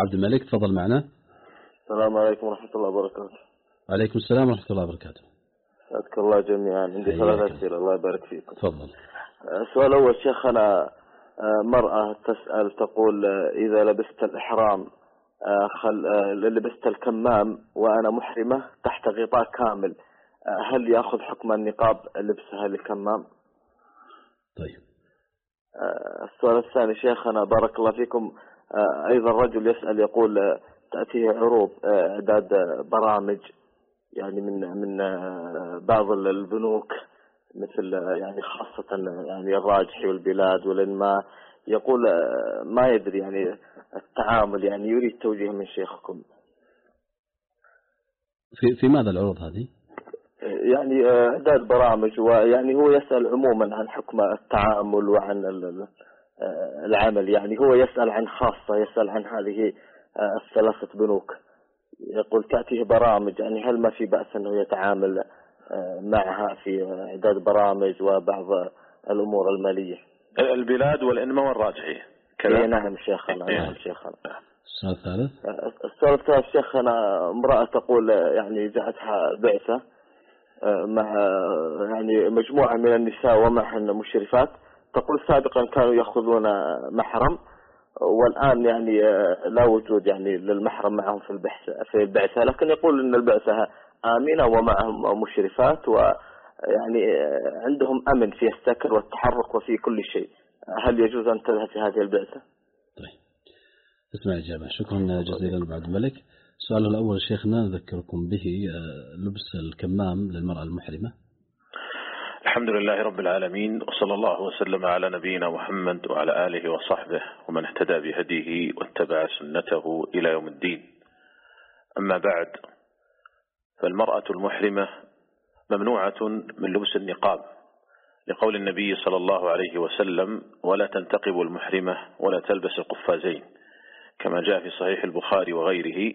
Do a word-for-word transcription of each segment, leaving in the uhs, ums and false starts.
عبد الملك، تفضل معنا. السلام عليكم ورحمة الله وبركاته. عليكم السلام ورحمة الله وبركاته. أذكر الله جميعا. عندي ثلاث أسئلة الله يبارك فيكم. تفضل. السؤال الأول شيخنا، مرأة تسأل تقول إذا لبست الإحرام خل... لبست الكمام وأنا محرمة تحت غطاء كامل، هل يأخذ حكم النقاب لبسها للكمام؟ طيب. السؤال الثاني شيخنا بارك الله فيكم، أيضا رجل يسأل يقول تأتيه عروض إعداد برامج يعني من من بعض البنوك مثل يعني خاصة يعني الراجحي والبلاد والإنماء، يقول ما يدري يعني التعامل، يعني يريد توجيه من شيخكم. في في ماذا العروض هذه؟ يعني إعداد برامج، ويعني هو يسأل عموما عن حكم التعامل وعن العمل، يعني هو يسأل عن خاصة، يسأل عن هذه الثلاثة بنوك، يقول تأتيه برامج، يعني هل ما في بأس أنه يتعامل معها في إعداد برامج وبعض الأمور المالية؟ البلاد والإنماء والراجحي كذا. نعم شيخنا. نعم شيخنا. السؤال الثالث. السؤال الثالث شيخنا، امرأة تقول يعني جاءتها بعثة مع يعني مجموعة من النساء ومعهن مشرفات، تقول سابقا كانوا يأخذون محرم والآن يعني لا وجود يعني للمحرم معهم في البعثة في البعثة، لكن يقول إن البعثة آمنة ومعهم مشرفات ويعني عندهم أمن في السكن والتحرك وفي كل شيء، هل يجوز أن تذهب في هذه البعثة؟ طيب اسمع الإجابة. شكرا جزيلا أبو عبد الملك. السؤال الأول شيخنا نذكركم به، لبس الكمام للمرأة المحرمة. الحمد لله رب العالمين، وصلى الله وسلم على نبينا محمد وعلى آله وصحبه ومن اهتدى بهديه واتبع سنته إلى يوم الدين. أما بعد، فالمرأة المحرمة ممنوعة من لبس النقاب لقول النبي صلى الله عليه وسلم: ولا تنتقب المحرمة ولا تلبس القفازين، كما جاء في صحيح البخاري وغيره.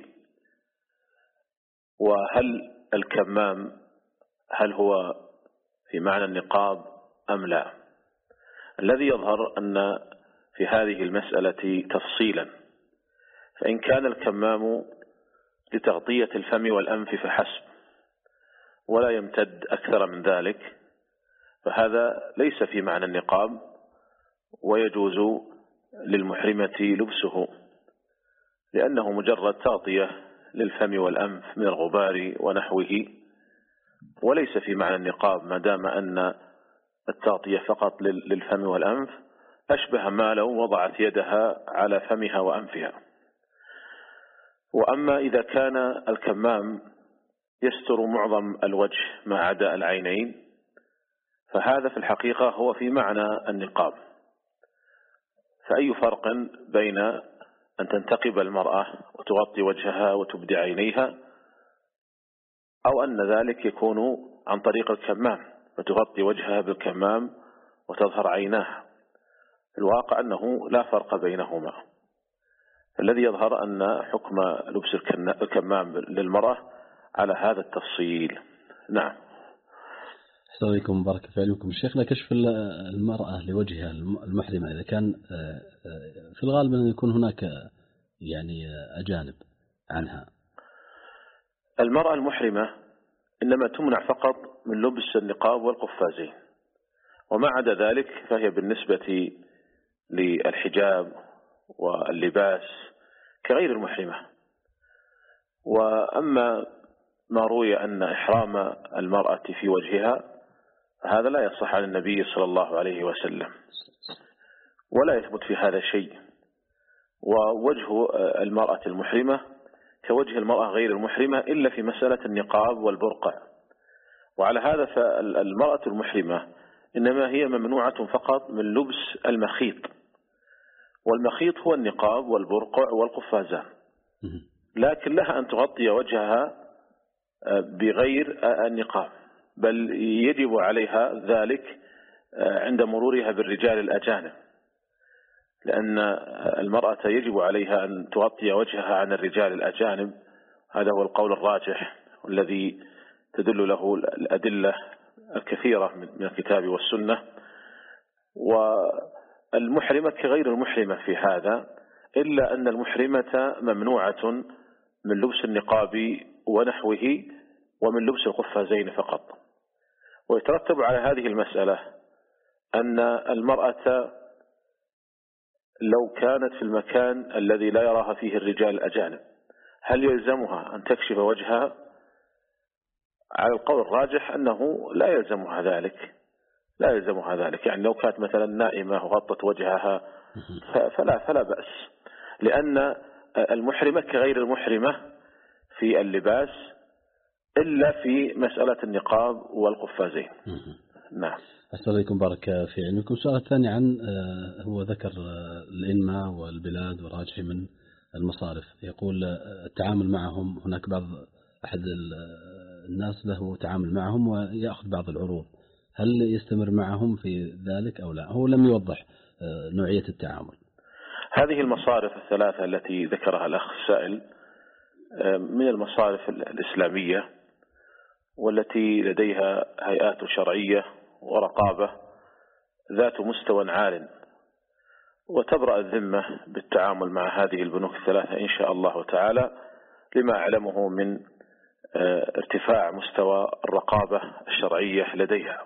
وهل الكمام هل هو في معنى النقاب أم لا؟ الذي يظهر أن في هذه المسألة تفصيلا، فإن كان الكمام لتغطية الفم والأنف فحسب ولا يمتد أكثر من ذلك، فهذا ليس في معنى النقاب ويجوز للمحرمة لبسه، لأنه مجرد تغطية للفم والأنف من الغبار ونحوه، وليس في معنى النقاب، ما دام أن التغطية فقط للفم والأنف أشبه ما لو وضعت يدها على فمها وأنفها. وأما إذا كان الكمام يستر معظم الوجه ما عدا العينين، فهذا في الحقيقة هو في معنى النقاب. فأي فرق بين أن تنتقب المرأة وتغطي وجهها وتبدي عينيها، أو أن ذلك يكون عن طريق الكمام فتغطي وجهها بالكمام وتظهر عيناها؟ الواقع أنه لا فرق بينهما. الذي يظهر أن حكم لبس الكمام للمرأة على هذا التفصيل. نعم. أحسن عليكم، بارك في علمكم. شيخنا، كشف المرأة لوجهها المحرمة إذا كان في الغالب أن يكون هناك يعني أجانب عنها. المرأة المحرمة إنما تمنع فقط من لبس النقاب والقفازين، وما عدا ذلك فهي بالنسبة للحجاب واللباس كغير المحرمة. وأما ما روي أن إحرام المرأة في وجهها هذا لا يصح عن النبي صلى الله عليه وسلم، ولا يثبت في هذا شيء. ووجه المرأة المحرمة كوجه المرأة غير المحرمة إلا في مسألة النقاب والبرقع. وعلى هذا فالمرأة المحرمة إنما هي ممنوعة فقط من لبس المخيط، والمخيط هو النقاب والبرقع والقفازان، لكن لها أن تغطي وجهها بغير النقاب، بل يجب عليها ذلك عند مرورها بالرجال الأجانب، لأن المرأة يجب عليها أن تغطي وجهها عن الرجال الأجانب. هذا هو القول الراجح والذي تدل له الأدلة الكثيرة من الكتاب والسنة. والمحرمة كغير المحرمة في هذا، إلا أن المحرمة ممنوعة من لبس النقاب ونحوه ومن لبس القفازين فقط. ويترتب على هذه المسألة أن المرأة لو كانت في المكان الذي لا يراها فيه الرجال الأجانب هل يلزمها أن تكشف وجهها؟ على القول الراجح أنه لا يلزمها ذلك، لا يلزمها ذلك. يعني لو كانت مثلا نائمة وغطت وجهها فلا فلا بأس، لأن المحرمة كغير المحرمة في اللباس إلا في مسألة النقاب والقفازين. نعم. أسأل عليكم بارك في علمكم. السؤال الثاني عن هو ذكر الإنماء والبلاد والراجح من المصارف، يقول التعامل معهم، هناك بعض أحد الناس له تعامل معهم ويأخذ بعض العروض، هل يستمر معهم في ذلك أو لا؟ هو لم يوضح نوعية التعامل. هذه المصارف الثلاثة التي ذكرها الأخ السائل من المصارف الإسلامية والتي لديها هيئات شرعية ورقابة ذات مستوى عال، وتبرأ الذمة بالتعامل مع هذه البنوك الثلاثة إن شاء الله تعالى، لما أعلمه من ارتفاع مستوى الرقابة الشرعية لديها.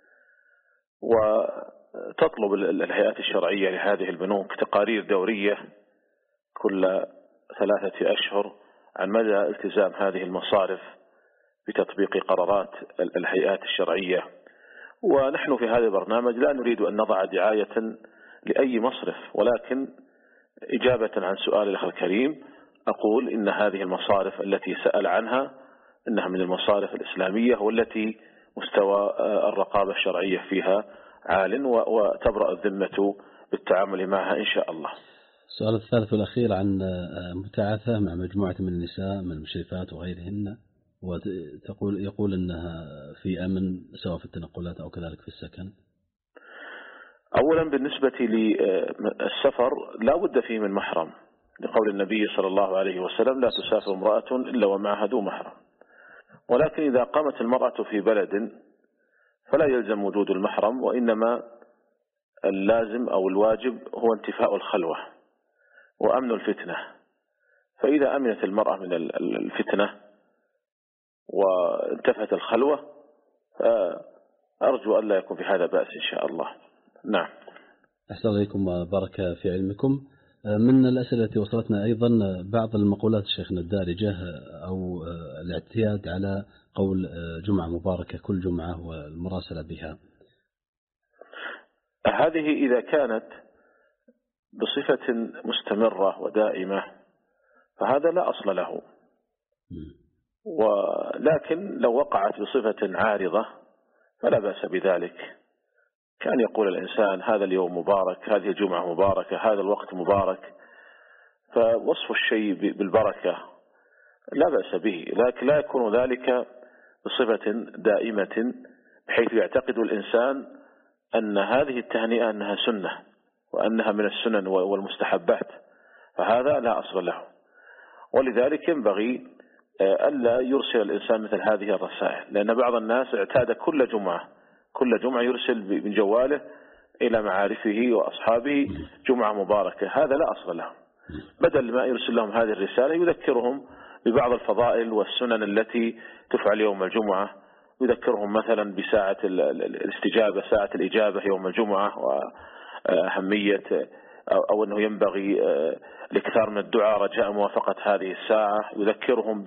وتطلب الهيئات الشرعية لهذه البنوك تقارير دورية كل ثلاثة أشهر عن مدى التزام هذه المصارف بتطبيق قرارات الهيئات الشرعية. ونحن في هذا البرنامج لا نريد أن نضع دعاية لأي مصرف، ولكن إجابة عن سؤال الأخ الكريم أقول إن هذه المصارف التي سأل عنها إنها من المصارف الإسلامية والتي مستوى الرقابة الشرعية فيها عال، وتبرأ الذمة بالتعامل معها إن شاء الله. السؤال الثالث والأخير عن متعاثة مع مجموعة من النساء من المشرفات وغيرهن، وتقول يقول أنها في أمن سواء في التنقلات أو كذلك في السكن. أولا بالنسبة للسفر لا بد فيه من محرم، لقول النبي صلى الله عليه وسلم لا تسافر امرأة إلا ومعها ذو محرم. ولكن إذا قامت المرأة في بلد فلا يلزم وجود المحرم، وإنما اللازم أو الواجب هو انتفاء الخلوة وأمن الفتنة. فإذا أمنت المرأة من الفتنة وانتفت الخلوة أرجو أن لا يكون في هذا بأس إن شاء الله. نعم. أحسن عليكم وبارك في علمكم. من الأسئلة التي وصلتنا أيضا بعض المقولات شيخنا الدارجة أو الاعتياد على قول جمعة مباركة كل جمعة والمراسلة بها، هذه إذا كانت بصفة مستمرة ودائمة فهذا لا أصل له، ولكن لو وقعت بصفة عارضة فلا بأس بذلك. كان يقول الإنسان هذا اليوم مبارك، هذه الجمعة مباركة، هذا الوقت مبارك، فوصف الشيء بالبركة لا بأس به، لكن لا يكون ذلك بصفة دائمة بحيث يعتقد الإنسان أن هذه التهنئة أنها سنة وأنها من السنن والمستحبات، فهذا لا أصل له. ولذلك ينبغي ألا يرسل الإنسان مثل هذه الرسائل، لأن بعض الناس اعتاد كل جمعة كل جمعة يرسل من جواله إلى معارفه وأصحابه جمعة مباركة، هذا لا أصل له. بدل ما يرسل لهم هذه الرسالة يذكرهم ببعض الفضائل والسنن التي تفعل يوم الجمعة، يذكرهم مثلا بساعة الاستجابة، ساعة الإجابة يوم الجمعة، وأهمية أو أنه ينبغي الاكثار من الدعاء رجاء موافقة هذه الساعة، يذكرهم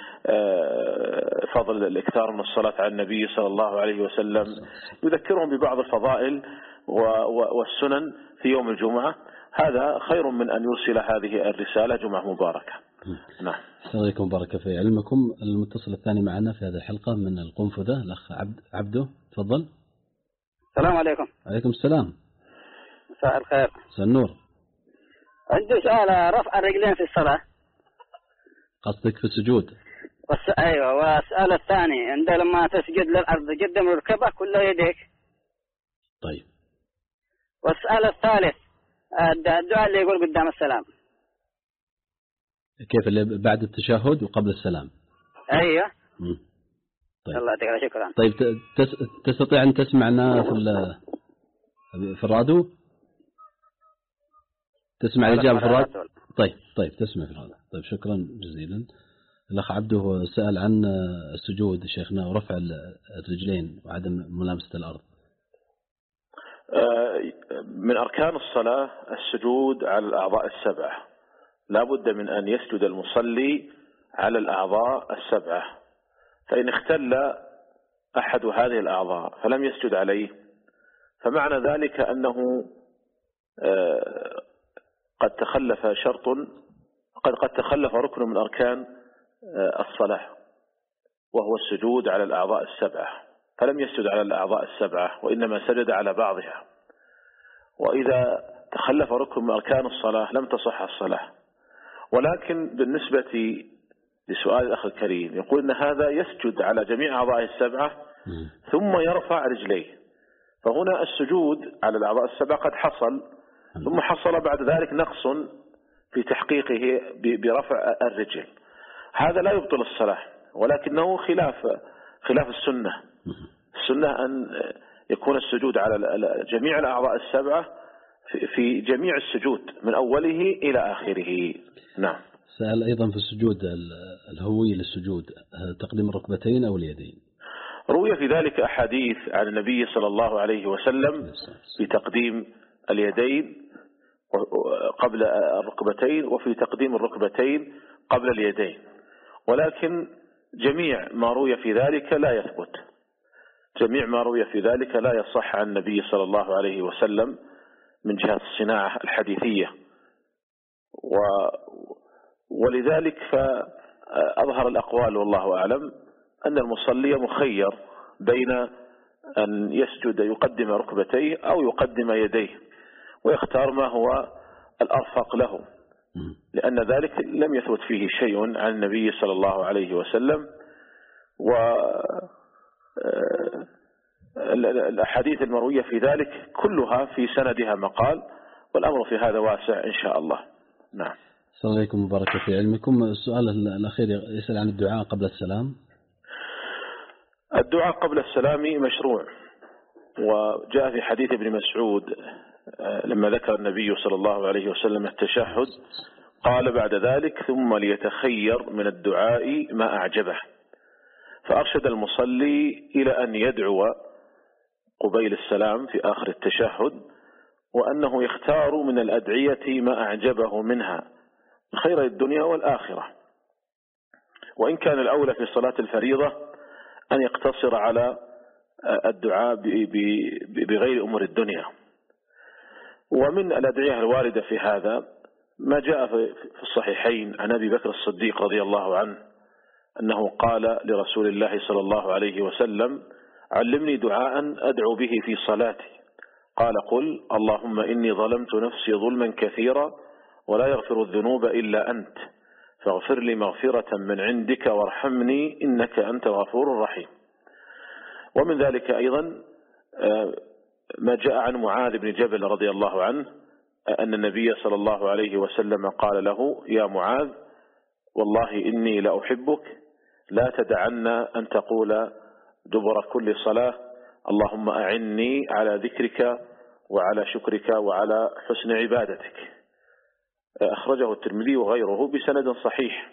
بفضل الاكثار من الصلاة على النبي صلى الله عليه وسلم، يذكرهم ببعض الفضائل والسنن في يوم الجمعة. هذا خير من أن يرسل هذه الرسالة جمعة مباركة. نعم. السلام عليكم بارك في علمكم. المتصل الثاني معنا في هذه الحلقة من القنفذة الأخ عبد عبده، تفضل. السلام عليكم. عليكم السلام. مساء الخير. مساء النور. عندي سؤال رفع الرجلين في الصلاة. قصدك في السجود؟ بس أيوة. والسؤال الثاني عند لما تسجد للأرض قدم الركبة كل يديك. طيب. والسؤال الثالث الدعاء اللي يقول قدام السلام. كيف اللي بعد التشهد وقبل السلام؟ أيوة. مم. طيب. الله يعطيك شكرا. طيب تستطيع أن تسمعنا في في الراديو؟ تسمع الإجابة في الراديو؟ طيب طيب تسمع في هذا. طيب شكرا جزيلا. الأخ عبده سأل عن السجود شيخنا ورفع الرجلين وعدم ملامسة الأرض. من أركان الصلاة السجود على الأعضاء السبعة، لا بد من أن يسجد المصلي على الأعضاء السبعة، فإن اختل أحد هذه الأعضاء فلم يسجد عليه فمعنى ذلك أنه قد تخلف شرط قد قد تخلف ركن من أركان الصلاة وهو السجود على الأعضاء السبعة، فلم يسجد على الأعضاء السبعة وإنما سجد على بعضها. وإذا تخلف ركن من أركان الصلاة لم تصح الصلاة. ولكن بالنسبة لسؤال الأخ الكريم يقول أن هذا يسجد على جميع أعضاء السبعة ثم يرفع رجليه، فهنا السجود على الأعضاء السبعة قد حصل ثم حصل بعد ذلك نقص في تحقيقه برفع الرجل. هذا لا يبطل الصلاة ولكنه خلاف خلاف السنة. السنة أن يكون السجود على جميع الأعضاء السبعة في جميع السجود من أوله إلى آخره. نعم. سأل أيضا في السجود الهوي للسجود تقديم الركبتين أو اليدين. روي في ذلك أحاديث عن النبي صلى الله عليه وسلم في تقديم اليدين قبل الركبتين وفي تقديم الركبتين قبل اليدين، ولكن جميع ما روي في ذلك لا يثبت. جميع ما روي في ذلك لا يصح عن النبي صلى الله عليه وسلم من جهة الصناعة الحديثية، و ولذلك فأظهر الأقوال والله أعلم أن المصلي مخير بين أن يسجد يقدم ركبتيه أو يقدم يديه ويختار ما هو الأرفق له، لأن ذلك لم يثبت فيه شيء عن النبي صلى الله عليه وسلم. والأحاديث المروية في ذلك كلها في سندها مقال، والأمر في هذا واسع إن شاء الله. نعم. السلام عليكم وبارك في علمكم. السؤال الأخير يسأل عن الدعاء قبل السلام. الدعاء قبل السلام مشروع، وجاء في حديث ابن مسعود لما ذكر النبي صلى الله عليه وسلم التشهد قال بعد ذلك ثم ليتخير من الدعاء ما أعجبه، فأرشد المصلي إلى أن يدعو قبيل السلام في آخر التشهد، وأنه يختار من الأدعية ما أعجبه منها خير الدنيا والآخرة، وإن كان الأولى في صلاة الفريضة أن يقتصر على الدعاء بغير أمور الدنيا. ومن الأدعية الواردة في هذا ما جاء في الصحيحين عن أبي بكر الصديق رضي الله عنه أنه قال لرسول الله صلى الله عليه وسلم علمني دعاء أدعو به في صلاتي، قال قل اللهم إني ظلمت نفسي ظلما كثيرا ولا يغفر الذنوب إلا أنت فاغفر لي مغفرة من عندك وارحمني إنك أنت الغفور الرحيم. ومن ذلك أيضا ما جاء عن معاذ بن جبل رضي الله عنه أن النبي صلى الله عليه وسلم قال له يا معاذ والله إني لأحبك لا تدعن أن تقول دبر كل صلاة اللهم أعني على ذكرك وعلى شكرك وعلى حسن عبادتك. أخرجه الترمذي وغيره بسند صحيح،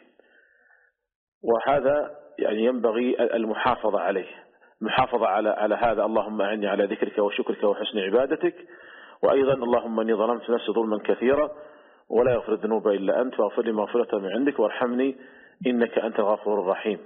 وهذا يعني ينبغي المحافظة عليه، المحافظة على على هذا اللهم أعني على ذكرك وشكرك وحسن عبادتك، وأيضا اللهم إني ظلمت نفسي ظلما كثيرا ولا يغفر الذنوب إلا أنت فاغفر لي مغفرة من عندك وارحمني إنك أنت الغفور الرحيم.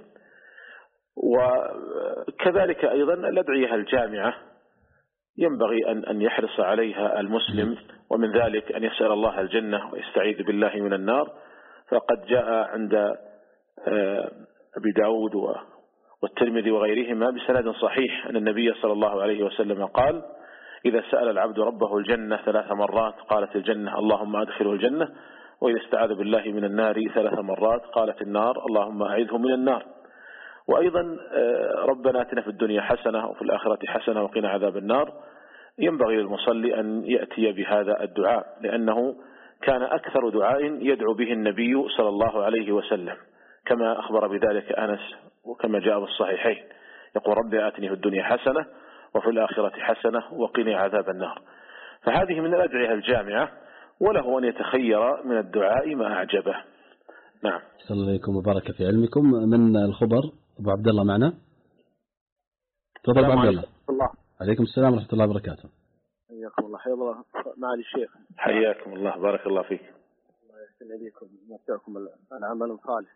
وكذلك أيضا الأدعية الجامعة ينبغي أن أن يحرص عليها المسلم، ومن ذلك أن يسأل الله الجنة ويستعيذ بالله من النار، فقد جاء عند أبي داود والترمذي وغيرهما بسند صحيح أن النبي صلى الله عليه وسلم قال إذا سأل العبد ربه الجنة ثلاث مرات قالت الجنة اللهم أدخله الجنة، وإذا استعاذ بالله من النار ثلاث مرات قالت النار اللهم أعذه من النار. وأيضا ربنا آتنا في الدنيا حسنة وفي الآخرة حسنة وقنا عذاب النار. ينبغي للمصلي أن يأتي بهذا الدعاء لأنه كان أكثر دعاء يدعو به النبي صلى الله عليه وسلم كما أخبر بذلك أنس وكما جاء بالصحيحين يقول ربي آتني في الدنيا حسنة وفي الآخرة حسنة وقنا عذاب النار. فهذه من الأدعية الجامعة، وله أن يتخير من الدعاء ما أعجبه. نعم. صلى الله عليكم وبارك في علمكم. من الخبر أبو عبد الله معنا؟ تفضل أبو عبد الله. الله. عليكم السلام ورحمة الله وبركاته. حياكم الله. حيا الله معالي الشيخ. حياكم الله، بارك الله فيك. الله يحسن إليكم ويمتعكم العمل الصالح.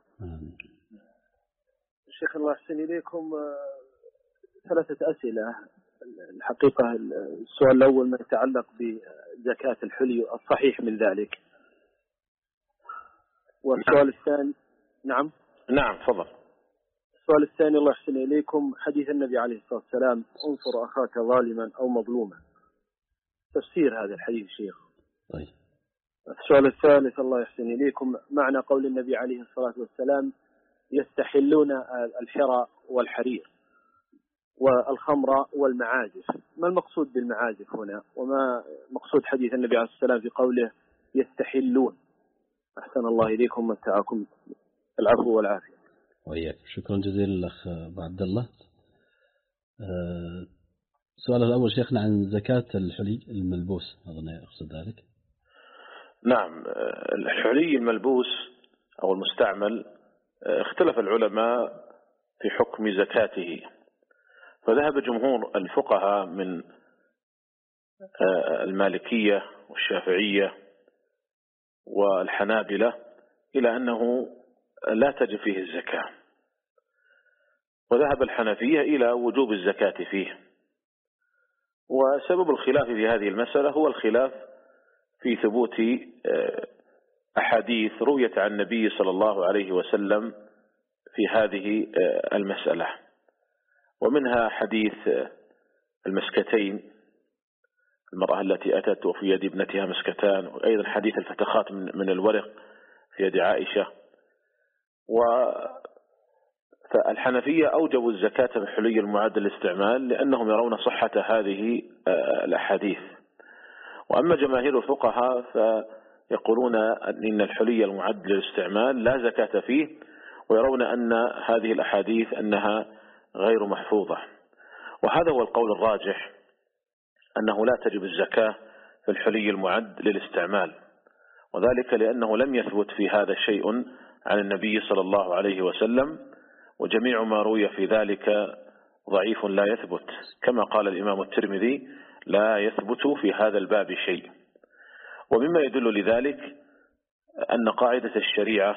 الشيخ الله يحسن إليكم، ثلاثة أسئلة. الحقيقة السؤال الأول ما يتعلق بزكاة الحلي، الصحيح من ذلك. والسؤال الثاني نعم نعم تفضل. السؤال الثاني الله يحسن إليكم، حديث النبي عليه الصلاة والسلام انصر أخاك ظالما أو مظلوما، تفسير هذا الحديث شيخ. طيب. السؤال الثالث الله يحسن إليكم، معنى قول النبي عليه الصلاة والسلام يستحلون الحرى والحرير والخمر والمعازف، ما المقصود بالمعازف هنا، وما مقصود حديث النبي عليه الصلاة والسلام في قوله يستحلون؟ أحسن الله إليكم ومتعكم العفو والعافية. وإياك. شكرا جزيلا الأخ أبو عبد الله. السؤال الأول شيخنا عن زكاة الحلي الملبوس، أظن يقصد ذلك. نعم، الحلي الملبوس أو المستعمل اختلف العلماء في حكم زكاته، فذهب جمهور الفقهاء من المالكية والشافعية والحنابلة إلى أنه لا تجب فيه الزكاة، وذهب الحنفية إلى وجوب الزكاة فيه. وسبب الخلاف في هذه المسألة هو الخلاف في ثبوت أحاديث رويت عن النبي صلى الله عليه وسلم في هذه المسألة، ومنها حديث المسكتين، المرأة التي أتت وفي يد ابنتها مسكتان، وأيضا حديث الفتخات من الورق في يد عائشة. فالحنفية أوجبوا الزكاة في الحلي المعد للاستعمال لأنهم يرون صحة هذه الأحاديث. وأما جماهير الفقهاء فيقولون أن الحلي المعد للاستعمال لا زكاة فيه، ويرون أن هذه الأحاديث أنها غير محفوظة. وهذا هو القول الراجح، أنه لا تجب الزكاة في الحلي المعد للاستعمال، وذلك لأنه لم يثبت في هذا شيء عن النبي صلى الله عليه وسلم، وجميع ما روي في ذلك ضعيف لا يثبت، كما قال الإمام الترمذي لا يثبت في هذا الباب شيء. ومما يدل لذلك أن قاعدة الشريعة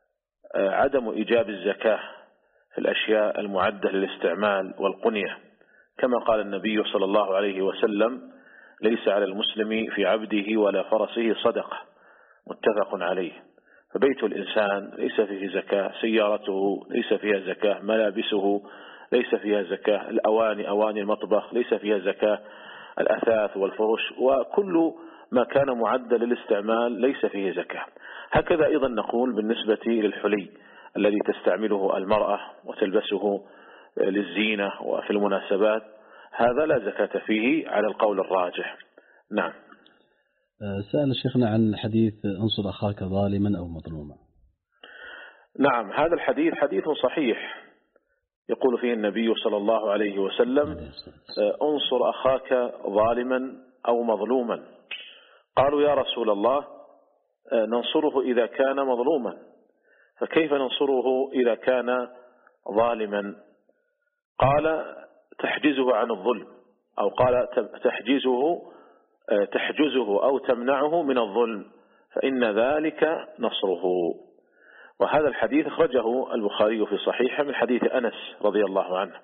عدم إيجاب الزكاة في الأشياء المعدة للاستعمال والقنية، كما قال النبي صلى الله عليه وسلم ليس على المسلم في عبده ولا فرسه صدقة، متفق عليه. فبيت الإنسان ليس فيه زكاة، سيارته ليس فيها زكاة، ملابسه ليس فيها زكاة، الأواني أواني المطبخ ليس فيها زكاة، الأثاث والفرش وكل ما كان معدل للاستعمال ليس فيه زكاة. هكذا أيضا نقول بالنسبة للحلي الذي تستعمله المرأة وتلبسه للزينة وفي المناسبات، هذا لا زكاة فيه على القول الراجح. نعم. سأل شيخنا عن حديث انصر أخاك ظالما أو مظلوما. نعم، هذا الحديث حديث صحيح، يقول فيه النبي صلى الله عليه وسلم انصر أخاك ظالما أو مظلوما. قالوا يا رسول الله ننصره إذا كان مظلوما، فكيف ننصره إذا كان ظالما؟ قال تحجزه عن الظلم، أو قال تحجزه تحجزه أو تمنعه من الظلم، فإن ذلك نصره. وهذا الحديث أخرجه البخاري في صحيحه من حديث أنس رضي الله عنه.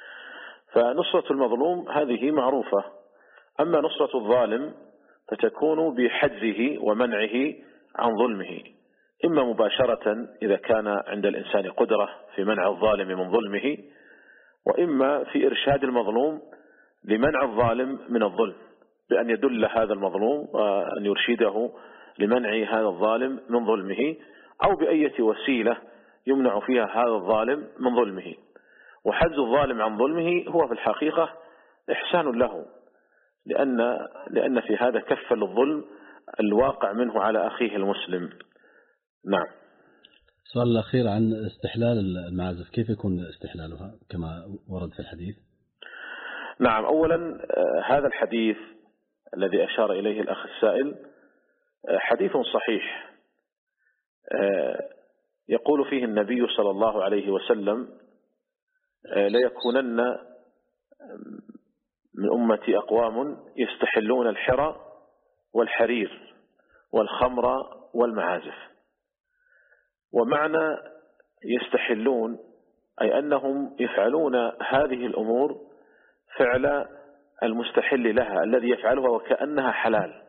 فنصرة المظلوم هذه معروفة، أما نصرة الظالم فتكون بحجزه ومنعه عن ظلمه، إما مباشرة إذا كان عند الإنسان قدرة في منع الظالم من ظلمه، وإما في إرشاد المظلوم لمنع الظالم من الظلم، بأن يدل هذا المظلوم وأن يرشده لمنع هذا الظالم من ظلمه، أو بأية وسيلة يمنع فيها هذا الظالم من ظلمه. وحجز الظالم عن ظلمه هو في الحقيقة إحسان له، لأن لأن في هذا كف للظلم الواقع منه على أخيه المسلم. نعم. السؤال الأخير عن استحلال المعازف، كيف يكون استحلالها كما ورد في الحديث؟ نعم، أولا هذا الحديث الذي أشار إليه الأخ السائل حديث صحيح يقول فيه النبي صلى الله عليه وسلم: ليكونن من أمتي أقوام يستحلون الحرى والحرير والخمر والمعازف. ومعنى يستحلون أي أنهم يفعلون هذه الأمور فعل المستحل لها الذي يفعلها وكأنها حلال.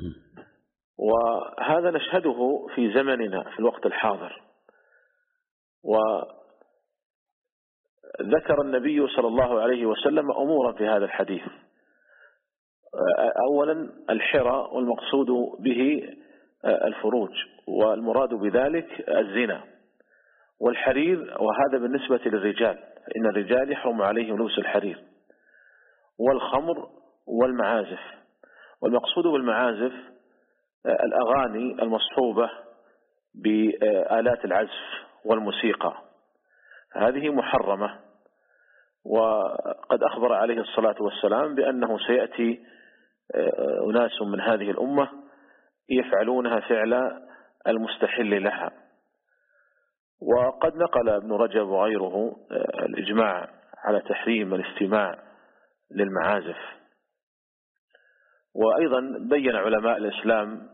وهذا نشهده في زمننا في الوقت الحاضر. وذكر النبي صلى الله عليه وسلم أمورا في هذا الحديث. أولا الحرى، والمقصود به الفروج، والمراد بذلك الزنا. والحرير، وهذا بالنسبة للرجال، فإن الرجال يحرم عليهم لبس الحرير. والخمر والمعازف، والمقصود بالمعازف الأغاني المصحوبة بآلات العزف والموسيقى، هذه محرمة. وقد أخبر عليه الصلاة والسلام بأنه سيأتي أناس من هذه الأمة يفعلونها فعل المستحل لها. وقد نقل ابن رجب وغيره الإجماع على تحريم الاستماع للمعازف. وأيضا بين علماء الإسلام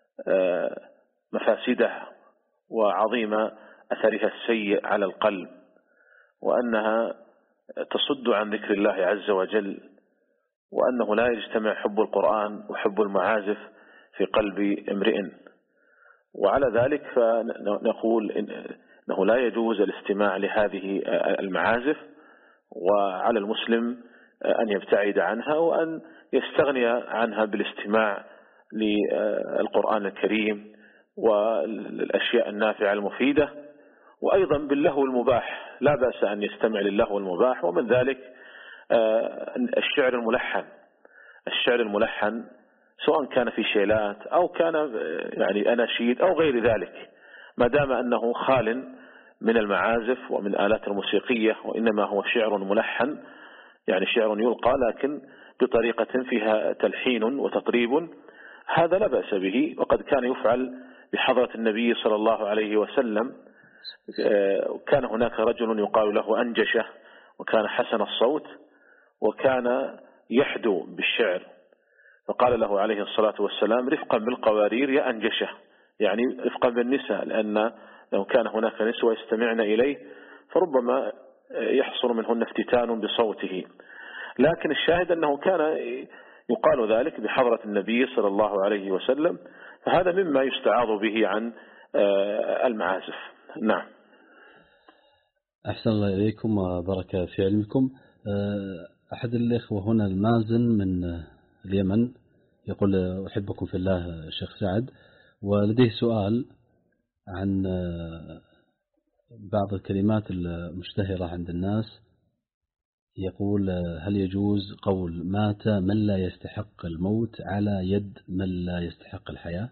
مفاسدها وعظيم أثرها السيء على القلب، وأنها تصد عن ذكر الله عز وجل، وأنه لا يجتمع حب القرآن وحب المعازف في قلب امرئ. وعلى ذلك فنقول أنه لا يجوز الاستماع لهذه المعازف، وعلى المسلم أن يبتعد عنها وأن يستغني عنها بالاستماع للقرآن الكريم والأشياء النافعة المفيدة. وأيضا باللهو المباح لا بأس أن يستمع للهو المباح، ومن ذلك الشعر الملحن. الشعر الملحن سواء كان في شيلات أو كان يعني أناشيد أو غير ذلك، ما دام أنه خال من المعازف ومن الآلات الموسيقية، وإنما هو شعر ملحن، يعني شعر يلقى لكن بطريقة فيها تلحين وتطريب، هذا لا بأس به. وقد كان يفعل بحضرة النبي صلى الله عليه وسلم. كان هناك رجل يقال له أنجشة، وكان حسن الصوت، وكان يحدو بالشعر، فقال له عليه الصلاة والسلام: رفقا بالقوارير يا أنجشة، يعني رفقا بالنساء، لأن لو كان هناك نسوة يستمعن إليه فربما يحصل منهن افتتان بصوته. لكن الشاهد أنه كان يقال ذلك بحضرة النبي صلى الله عليه وسلم، فهذا مما يستعاض به عن المعازف. نعم. أحسن الله إليكم وبارك في علمكم. أحد الإخوة هنا المازن من اليمن يقول: أحبكم في الله شيخ سعد، ولديه سؤال عن بعض الكلمات المشتهرة عند الناس. يقول: هل يجوز قول مات من لا يستحق الموت على يد من لا يستحق الحياة؟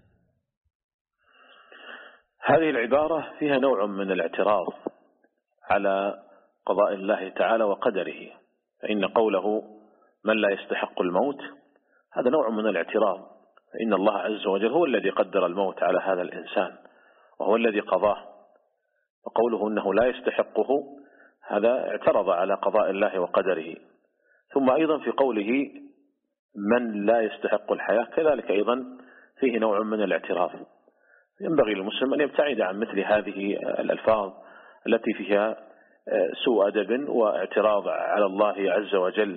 هذه العبارة فيها نوع من الاعتراض على قضاء الله تعالى وقدره، فإن قوله من لا يستحق الموت هذا نوع من الاعتراض، فإن الله عز وجل هو الذي قدر الموت على هذا الإنسان وهو الذي قضاه، وقوله أنه لا يستحقه هذا اعترض على قضاء الله وقدره. ثم أيضا في قوله من لا يستحق الحياة كذلك أيضا فيه نوع من الاعتراض. ينبغي للمسلم أن يبتعد عن مثل هذه الألفاظ التي فيها سوء أدب واعتراض على الله عز وجل،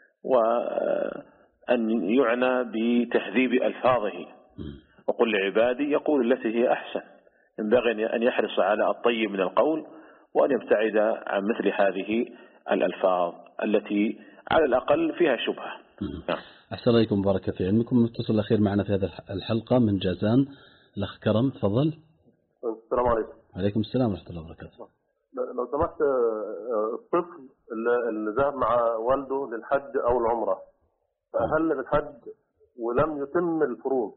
وأن يعنى بتهذيب ألفاظه. وقل لعبادي يقول التي هي أحسن. ينبغي أن يحرص على الطيب من القول، وأن يبتعد عن مثل هذه الألفاظ التي على الأقل فيها شبهة. أحسن عليكم بارك في علمكم. المتصل الأخير معنا في هذه الحلقة من جازان، الأخ كرم، تفضل. السلام عليكم. عليكم السلام ورحمة الله وبركاته. لو سمحت، الطفل اللي ذهب مع والده للحج أو العمرة فأهل بالحج ولم يتم الفروض،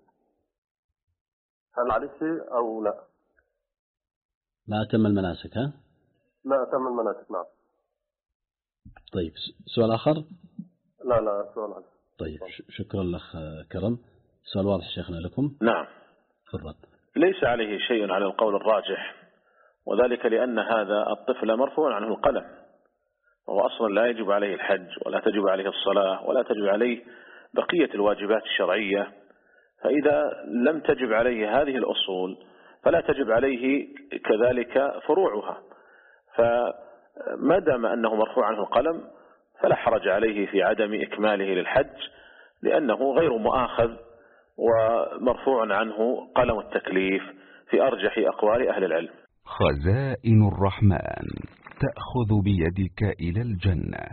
هل عليه شيء أو لا؟ ما أتم المناسك. ها؟ لا أتم المناسك. نعم. طيب، سؤال آخر؟ لا لا سؤال آخر. طيب، شكرا لك كرم. سؤال واضح شيخنا لكم. نعم. تفضل. ليس عليه شيء على القول الراجح، وذلك لأن هذا الطفل مرفوع عنه القلم، وهو أصلا لا يجب عليه الحج ولا تجب عليه الصلاة ولا تجب عليه بقية الواجبات الشرعية، فإذا لم تجب عليه هذه الأصول فلا تجب عليه كذلك فروعها، فما دام أنه مرفوع عنه القلم فلا حرج عليه في عدم إكماله للحج، لأنه غير مؤاخذ ومرفوع عنه قلم التكليف في أرجح أقوال أهل العلم. خزائن الرحمن تأخذ بيدك إلى الجنة.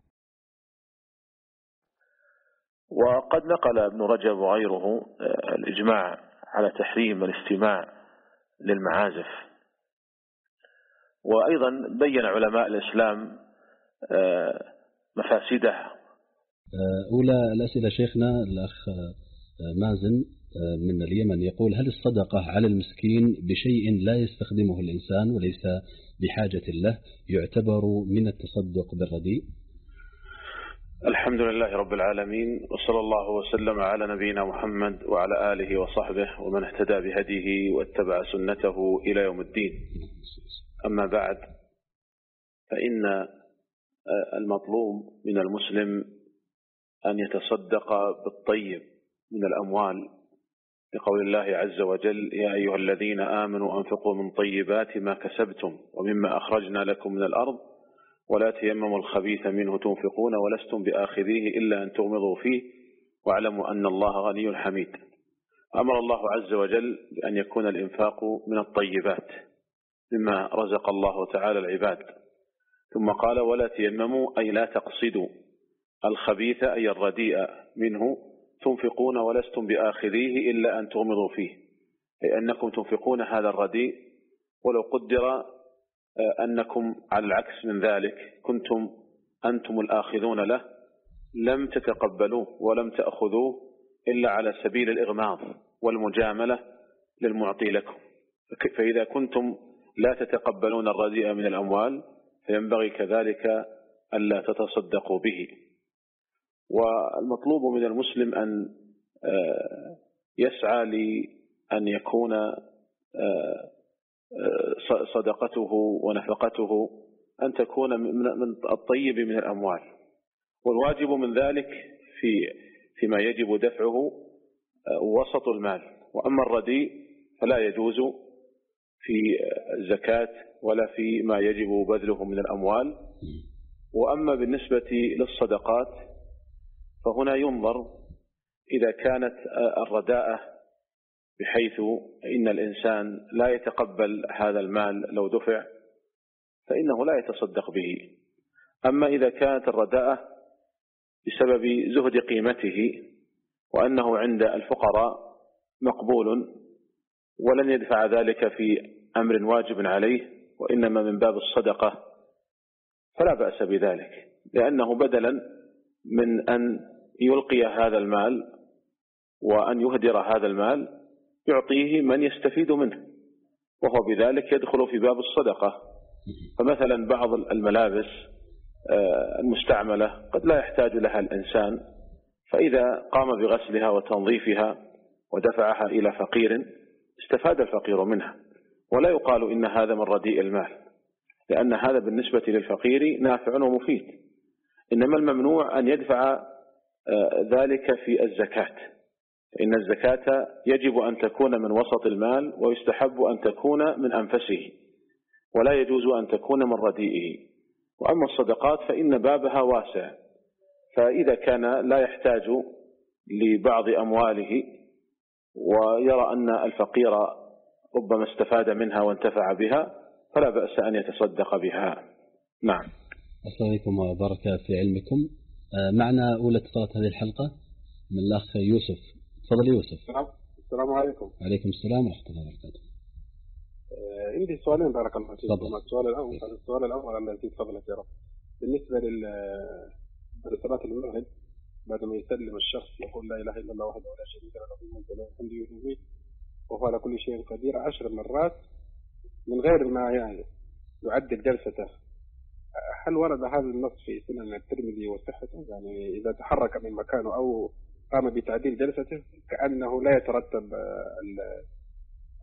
وقد نقل ابن رجب وغيره الإجماع على تحريم الاستماع للمعازف، وأيضا بين علماء الإسلام مفاسدها. أولى الأسئلة شيخنا الأخ مازن من اليمن يقول: هل الصدقة على المسكين بشيء لا يستخدمه الإنسان وليس بحاجة له يعتبر من التصدق بالرديء؟ الحمد لله رب العالمين، وصلى الله وسلم على نبينا محمد وعلى آله وصحبه ومن اهتدى بهديه واتبع سنته إلى يوم الدين. أما بعد، فإن المطلوب من المسلم أن يتصدق بالطيب من الأموال، لقول الله عز وجل: يا أيها الذين آمنوا أنفقوا من طيبات ما كسبتم ومما أخرجنا لكم من الأرض ولا تيمموا الخبيث منه تنفقون ولستم بآخذيه إلا أن تغمضوا فيه واعلموا أن الله غني حميد. أمر الله عز وجل بأن يكون الإنفاق من الطيبات مما رزق الله تعالى العباد، ثم قال: ولا تيمموا أي لا تقصدوا الخبيث أي الرديء منه تنفقون ولستم بآخذيه إلا أن تغمضوا فيه، أي أنكم تنفقون هذا الرديء ولو قدر أنكم على العكس من ذلك كنتم أنتم الآخذون له لم تتقبلوه ولم تأخذوه إلا على سبيل الإغماض والمجاملة للمعطي لكم. فإذا كنتم لا تتقبلون الرديء من الأموال فينبغي كذلك ألا تتصدقوا به. والمطلوب من المسلم أن يسعى لأن يكون صدقته ونفقته أن تكون من الطيب من الأموال، والواجب من ذلك في فيما يجب دفعه وسط المال، وأما الرديء فلا يجوز في الزكاة ولا في ما يجب بذله من الأموال. وأما بالنسبة للصدقات فهنا ينظر إذا كانت الرداءة بحيث إن الإنسان لا يتقبل هذا المال لو دفع فإنه لا يتصدق به. أما إذا كانت الرداءة بسبب زهد قيمته وأنه عند الفقراء مقبول ولن يدفع ذلك في أمر واجب عليه وإنما من باب الصدقة فلا بأس بذلك، لأنه بدلا من أن يلقي هذا المال وأن يهدر هذا المال يعطيه من يستفيد منه، وهو بذلك يدخل في باب الصدقة. فمثلا بعض الملابس المستعملة قد لا يحتاج لها الإنسان، فإذا قام بغسلها وتنظيفها ودفعها إلى فقير استفاد الفقير منها، ولا يقال إن هذا من رديء المال، لأن هذا بالنسبة للفقير نافع ومفيد. إنما الممنوع أن يدفع ذلك في الزكاة، فإن الزكاة يجب أن تكون من وسط المال ويستحب أن تكون من أنفسه ولا يجوز أن تكون من رديئه. وأما الصدقات فإن بابها واسع، فإذا كان لا يحتاج لبعض أمواله ويرى أن الفقير ربما استفاد منها وانتفع بها فلا بأس أن يتصدق بها. نعم. السلام عليكم وبارك في علمكم. معنا أولى اتصالات هذه الحلقة من الأخ يوسف. تفضل يوسف. السلام عليكم. وعليكم السلام ورحمة الله وبركاته. عندي سؤالين بارك الله فيكم. السؤال الأول السؤال الأول الذي تفضلت يا رب بالنسبة للصلاة المغرب بعد ما يسلم الشخص يقول لا إله إلا الله وحده لا شريك له له الملك وله الحمد يحيي وهو على كل شيء قدير عشر مرات من غير ما يعني يعدل جلسته. هل ورد هذا النص في سنن الترمذي وصحته؟ يعني إذا تحرك من مكانه أو قام بتعديل جلسته كأنه لا يترتب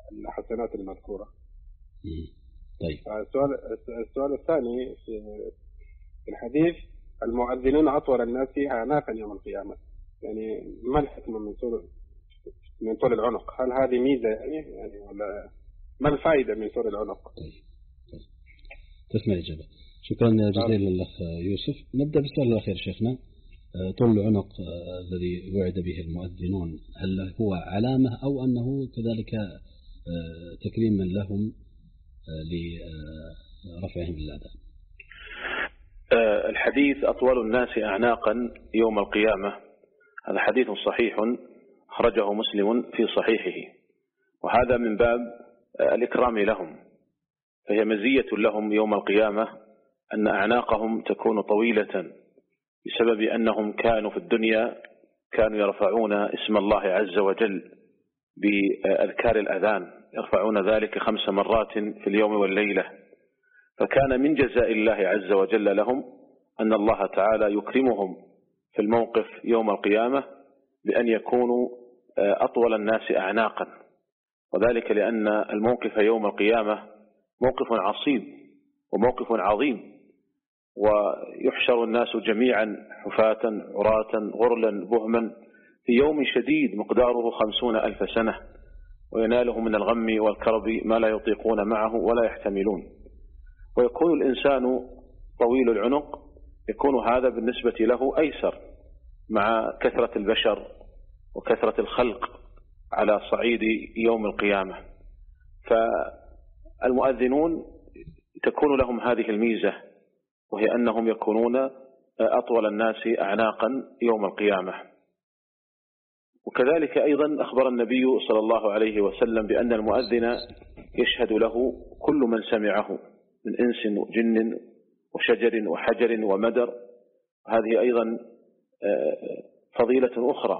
الحسنات المذكورة. طيب. السؤال السؤال الثاني في الحديث المؤذنون أطول الناس أعناقا يوم القيامة، يعني ما الحكمة من طول من طول العنق؟ هل هذه ميزة يعني يعني ولا ما الفائدة من طول العنق؟ طيب. طيب. تسمع الإجابة. شكرا جزيلا للأخ يوسف. نبدأ بالسؤال الأخير شيخنا. طول العنق الذي وعد به المؤذنون هل هو علامة أو أنه كذلك تكريما لهم لرفعهم بالأذان؟ الحديث أطول الناس أعناقا يوم القيامة هذا حديث صحيح أخرجه مسلم في صحيحه، وهذا من باب الإكرام لهم، فهي مزية لهم يوم القيامة أن أعناقهم تكون طويلة بسبب أنهم كانوا في الدنيا كانوا يرفعون اسم الله عز وجل بأذكار الأذان، يرفعون ذلك خمس مرات في اليوم والليلة، فكان من جزاء الله عز وجل لهم أن الله تعالى يكرمهم في الموقف يوم القيامة بأن يكونوا أطول الناس أعناقا، وذلك لأن الموقف يوم القيامة موقف عصيب وموقف عظيم، ويحشر الناس جميعا حفاة عراة غرلا بهما في يوم شديد مقداره خمسون ألف سنة، وينالهم من الغم والكرب ما لا يطيقون معه ولا يحتملون، ويكون الإنسان طويل العنق يكون هذا بالنسبة له أيسر مع كثرة البشر وكثرة الخلق على صعيد يوم القيامة. فالمؤذنون تكون لهم هذه الميزة، وهي أنهم يكونون أطول الناس أعناقا يوم القيامة. وكذلك أيضا أخبر النبي صلى الله عليه وسلم بأن المؤذن يشهد له كل من سمعه من إنس وجن وشجر وحجر ومدر، هذه أيضا فضيلة أخرى.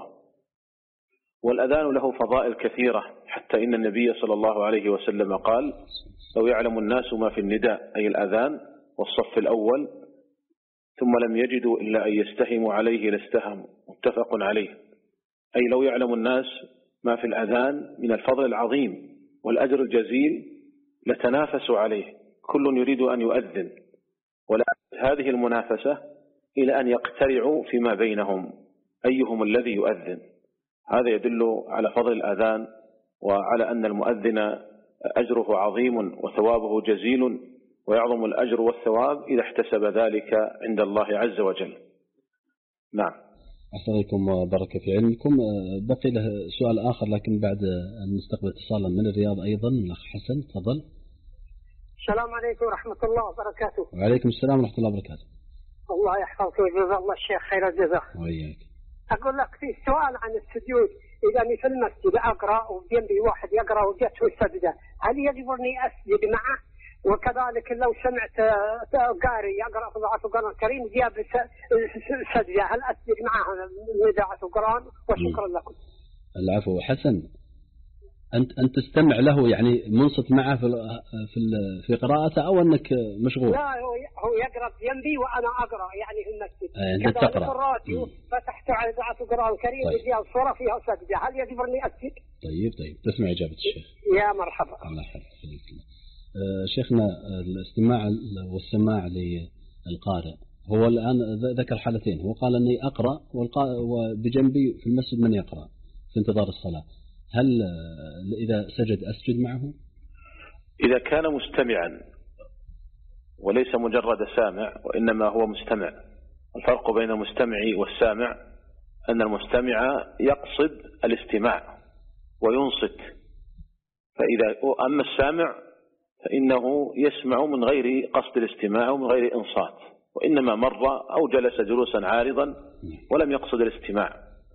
والأذان له فضائل كثيرة، حتى إن النبي صلى الله عليه وسلم قال: لو يعلم الناس ما في النداء، أي الأذان والصف الأول، ثم لم يجدوا إلا أن يستهموا عليه لاستهموا، متفق عليه. أي لو يعلم الناس ما في الأذان من الفضل العظيم والأجر الجزيل لتنافسوا عليه، كل يريد أن يؤذن، ولا هذه المنافسة إلى أن يقترعوا فيما بينهم أيهم الذي يؤذن. هذا يدل على فضل الأذان وعلى أن المؤذن أجره عظيم وثوابه جزيل، ويعظم الأجر والثواب إذا احتسب ذلك عند الله عز وجل. نعم. أحسن إليكم وبارك في علمكم. بقي له سؤال آخر لكن بعد أن نستقبل اتصالا من الرياض أيضا من الأخ حسن. تفضل. السلام عليكم ورحمة الله وبركاته. وعليكم السلام ورحمة الله وبركاته. الله يحفظك ويجزا الله الشيخ خير الجزاء. وإياك. أقول لك في سؤال عن السجود، إذا في المسجد أقرأ وجنبي واحد يقرأ وجته السجدة، هل يجب أني أسجد معه؟ وكذلك لو سمعت قارئ يقرأ في القرآن الكريم جاب السجدة، هل أسجد معه نداء القرآن؟ وشكرا لكم. العفو. حسن، أنت أنت تستمع له يعني منصت معه في في في قراءته أو أنك مشغول؟ لا، هو هو يقرأ جنبي وأنا أقرأ يعني في المسجد. أنت تقرأ. الراديو فتحت على إذاعة القرآن الكريم وجاء الصورة فيها سجدة، هل يجب أني أسجد؟ طيب طيب، تسمع إجابة الشيخ. يا مرحبا. الله يحفظك. شيخنا، الاستماع والسماع للقارئ، هو الآن ذكر حالتين، هو قال أني أقرأ وبجنبي في المسجد من يقرأ في انتظار الصلاة، هل إذا سجد أسجد معه؟ إذا كان مستمعا وليس مجرد سامع وإنما هو مستمع. الفرق بين المستمع والسامع أن المستمع يقصد الاستماع وينصت، فإذا أما السامع فإنه يسمع من غير قصد الاستماع ومن غير إنصات، وإنما مر أو جلس جلوسا عارضا ولم يقصد الاستماع.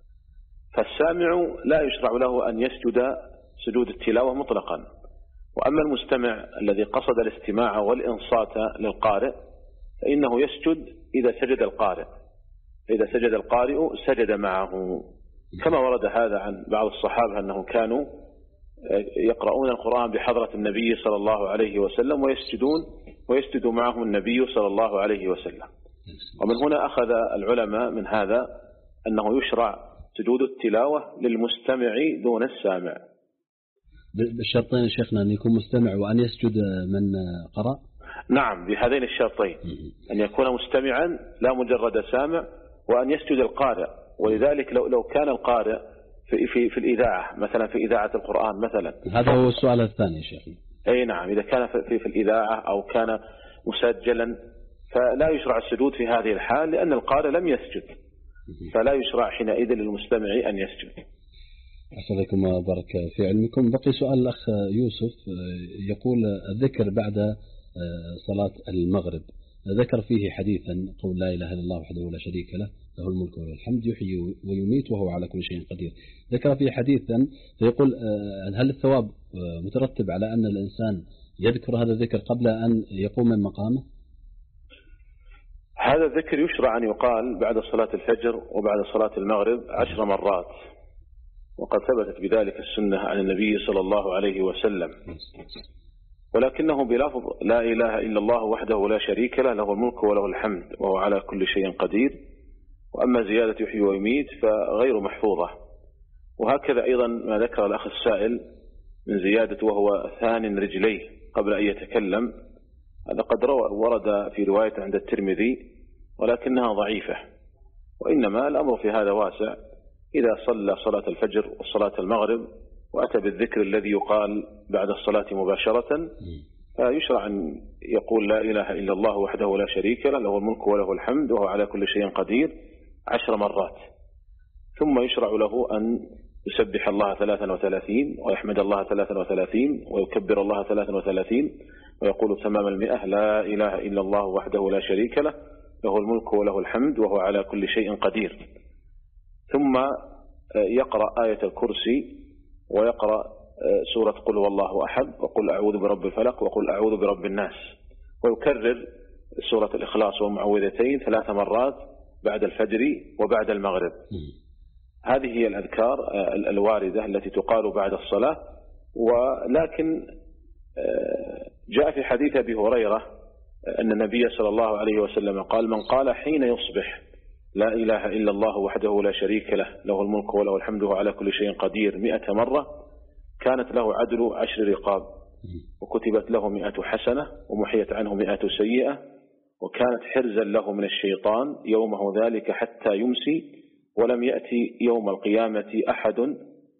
فالسامع لا يشرع له أن يسجد سجود التلاوة مطلقا، وأما المستمع الذي قصد الاستماع والإنصات للقارئ فإنه يسجد إذا سجد القارئ، إذا سجد القارئ سجد معه، كما ورد هذا عن بعض الصحابة أنهم كانوا يقرؤون القرآن بحضرة النبي صلى الله عليه وسلم ويسجدون ويسجد معهم النبي صلى الله عليه وسلم. ومن هنا أخذ العلماء من هذا أنه يشرع سجود التلاوة للمستمع دون السامع. بالشرطين شيخنا أن يكون مستمع وأن يسجد من قرأ. نعم بهذين الشرطين، أن يكون مستمعا لا مجرد سامع، وأن يسجد القارئ. ولذلك لو لو كان القارئ في في في الإذاعة مثلا، في إذاعة القرآن مثلا. هذا هو السؤال الثاني شيخنا. أي نعم، إذا كان في في الإذاعة أو كان مسجلا فلا يشرع السجود في هذه الحال، لأن القارئ لم يسجد، فلا يشرع حينئذ للمستمع أن يسجد. أحسنكم وبارك في علمكم. بقي سؤال الأخ يوسف يقول الذكر بعد صلاة المغرب، ذكر فيه حديثا قول لا إله إلا الله وحده لا شريك له له الملك وله الحمد يحيي ويميت وهو على كل شيء قدير. ذكر فيه حديثا فيقول هل الثواب مترتب على أن الإنسان يذكر هذا الذكر قبل أن يقوم من مقامه؟ هذا الذكر يشرع أن يقال بعد صلاة الفجر وبعد صلاة المغرب عشر مرات، وقد ثبتت بذلك السنة عن النبي صلى الله عليه وسلم، ولكنه بلفظ لا إله إلا الله وحده لا شريك له له الملك وله الحمد وهو على كل شيء قدير. وأما زيادة يحيي ويميت فغير محفوظة. وهكذا أيضا ما ذكر الأخ السائل من زيادة وهو ثان رجليه قبل أن يتكلم، هذا قد ورد في رواية عند الترمذي ولكنها ضعيفة. وإنما الأمر في هذا واسع، إذا صلى صلاة الفجر وصلاة المغرب وأتى بالذكر الذي يقال بعد الصلاة مباشرة، فيشرع أن يقول لا إله إلا الله وحده لا شريك له له الملك وله الحمد وهو على كل شيء قدير عشر مرات. ثم يشرع له أن يسبح الله ثلاثا وثلاثين ويحمد الله ثلاثا وثلاثين ويكبر الله ثلاثا وثلاثين ويقول تمام المئة لا إله إلا الله وحده لا شريك له له الملك وله الحمد وهو على كل شيء قدير. ثم يقرأ آية الكرسي ويقرأ سورة قل هو الله أحد وقل أعوذ برب الفلق وقل أعوذ برب الناس، ويكرر سورة الإخلاص والمعوذتين ثلاث مرات بعد الفجر وبعد المغرب. هذه هي الأذكار الواردة التي تقال بعد الصلاة. ولكن جاء في حديث أبي هريرة أن النبي صلى الله عليه وسلم قال من قال حين يصبح لا إله إلا الله وحده لا شريك له له الملك وله الحمد وعلى كل شيء قدير مئة مرة كانت له عدل عشر رقاب، وكتبت له مئة حسنة ومحيت عنه مئة سيئة، وكانت حرزا له من الشيطان يومه ذلك حتى يمسي، ولم يأتي يوم القيامة أحد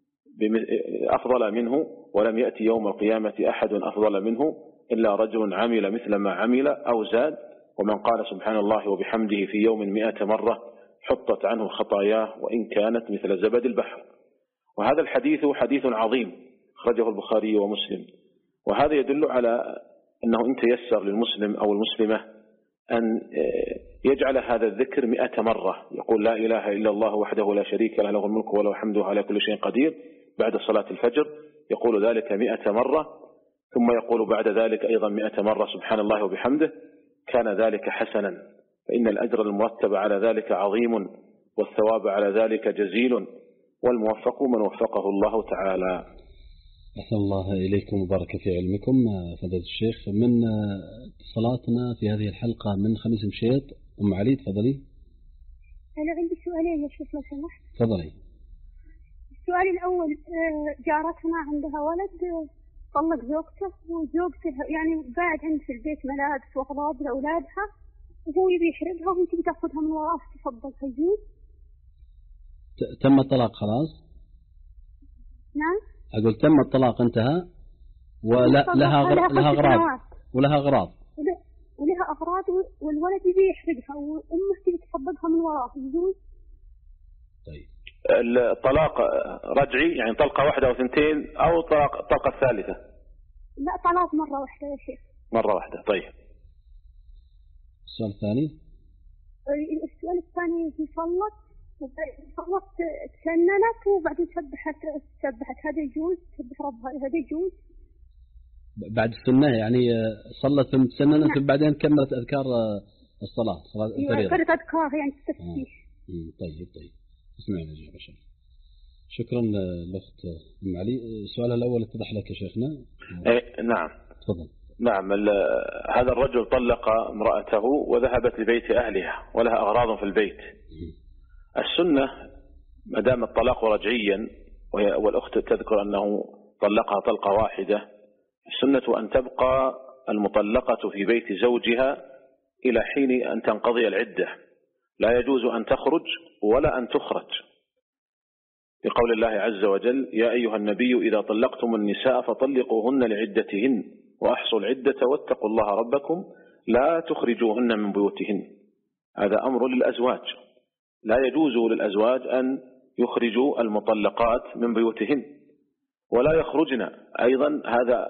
أفضل منه ولم يأتي يوم القيامة أحد أفضل منه إلا رجل عمل مثل ما عمل أو زاد، ومن قال سبحان الله وبحمده في يوم مئة مرة حطت عنه خطاياه وإن كانت مثل زبد البحر. وهذا الحديث حديث عظيم أخرجه البخاري ومسلم، وهذا يدل على أنه إن تيسر للمسلم أو المسلمة أن يجعل هذا الذكر مئة مرة، يقول لا إله إلا الله وحده لا شريك له له الملك وله الحمد على كل شيء قدير بعد صلاة الفجر، يقول ذلك مئة مرة، ثم يقول بعد ذلك أيضا مئة مرة سبحان الله وبحمده، كان ذلك حسنا، فإن الأجر المرتب على ذلك عظيم والثواب على ذلك جزيل، والموفق من وفقه الله تعالى. أحسن الله إليكم وبارك في علمكم فضيلة الشيخ. من اتصالاتنا في هذه الحلقة من خميس مشيط أم علي، تفضلي. أنا عندي سؤالين يا شيخ لو سمحت. تفضلي. السؤال الأول، جارتنا عندها ولد طلق زوجته، وزوجته يعني قاعد عند في البيت ملابس وأغراض لأولادها، وهو يبي يحرقها وهي تبي تاخذها من وراه، تفضل هيجوز؟ تم الطلاق خلاص؟ نعم. أقول تم الطلاق انتهى ولا لها غر... لها أغراض ولها أغراض ولها أغراض والولد يبي يحرقها وأمه تبي تفضلها من وراه، يجوز؟ طيب. الطلاق رجعي يعني طلقة واحدة أو ثنتين أو طلاق الطلقة الثالثة؟ لا طلاق مرة واحدة يا شيخ. مرة واحدة. طيب. السؤال الثاني. السؤال الثاني يصلت صلت تسننت وبعدين سبحت سبحت هذا يجوز؟ تسبح ربها هذا يجوز؟ بعد السنة يعني صلت ثم تسننت ثم بعدين كملت أذكار الصلاة صلاة الفريضة. كانت أذكار يعني تستفتيح. طيب طيب. اسمعنا يا شيخ. شكرا لأخت أم علي. السؤال الأول اتضح لك يا شيخنا؟ إيه نعم. تفضل. نعم. هذا الرجل طلق امرأته وذهبت لبيت أهلها ولها أغراض في البيت. السنة ما دام الطلاق رجعيا والأخت تذكر أنه طلقها طلقة واحدة، السنة أن تبقى المطلقة في بيت زوجها إلى حين أن تنقضي العدة، لا يجوز أن تخرج ولا أن تخرج، لقول الله عز وجل: يا أيها النبي إذا طلقتم النساء فطلقوهن لعدتهن وأحصوا العدة واتقوا الله ربكم لا تخرجوهن من بيوتهن. هذا أمر للأزواج، لا يجوز للأزواج أن يخرجوا المطلقات من بيوتهن ولا يخرجن. أيضا هذا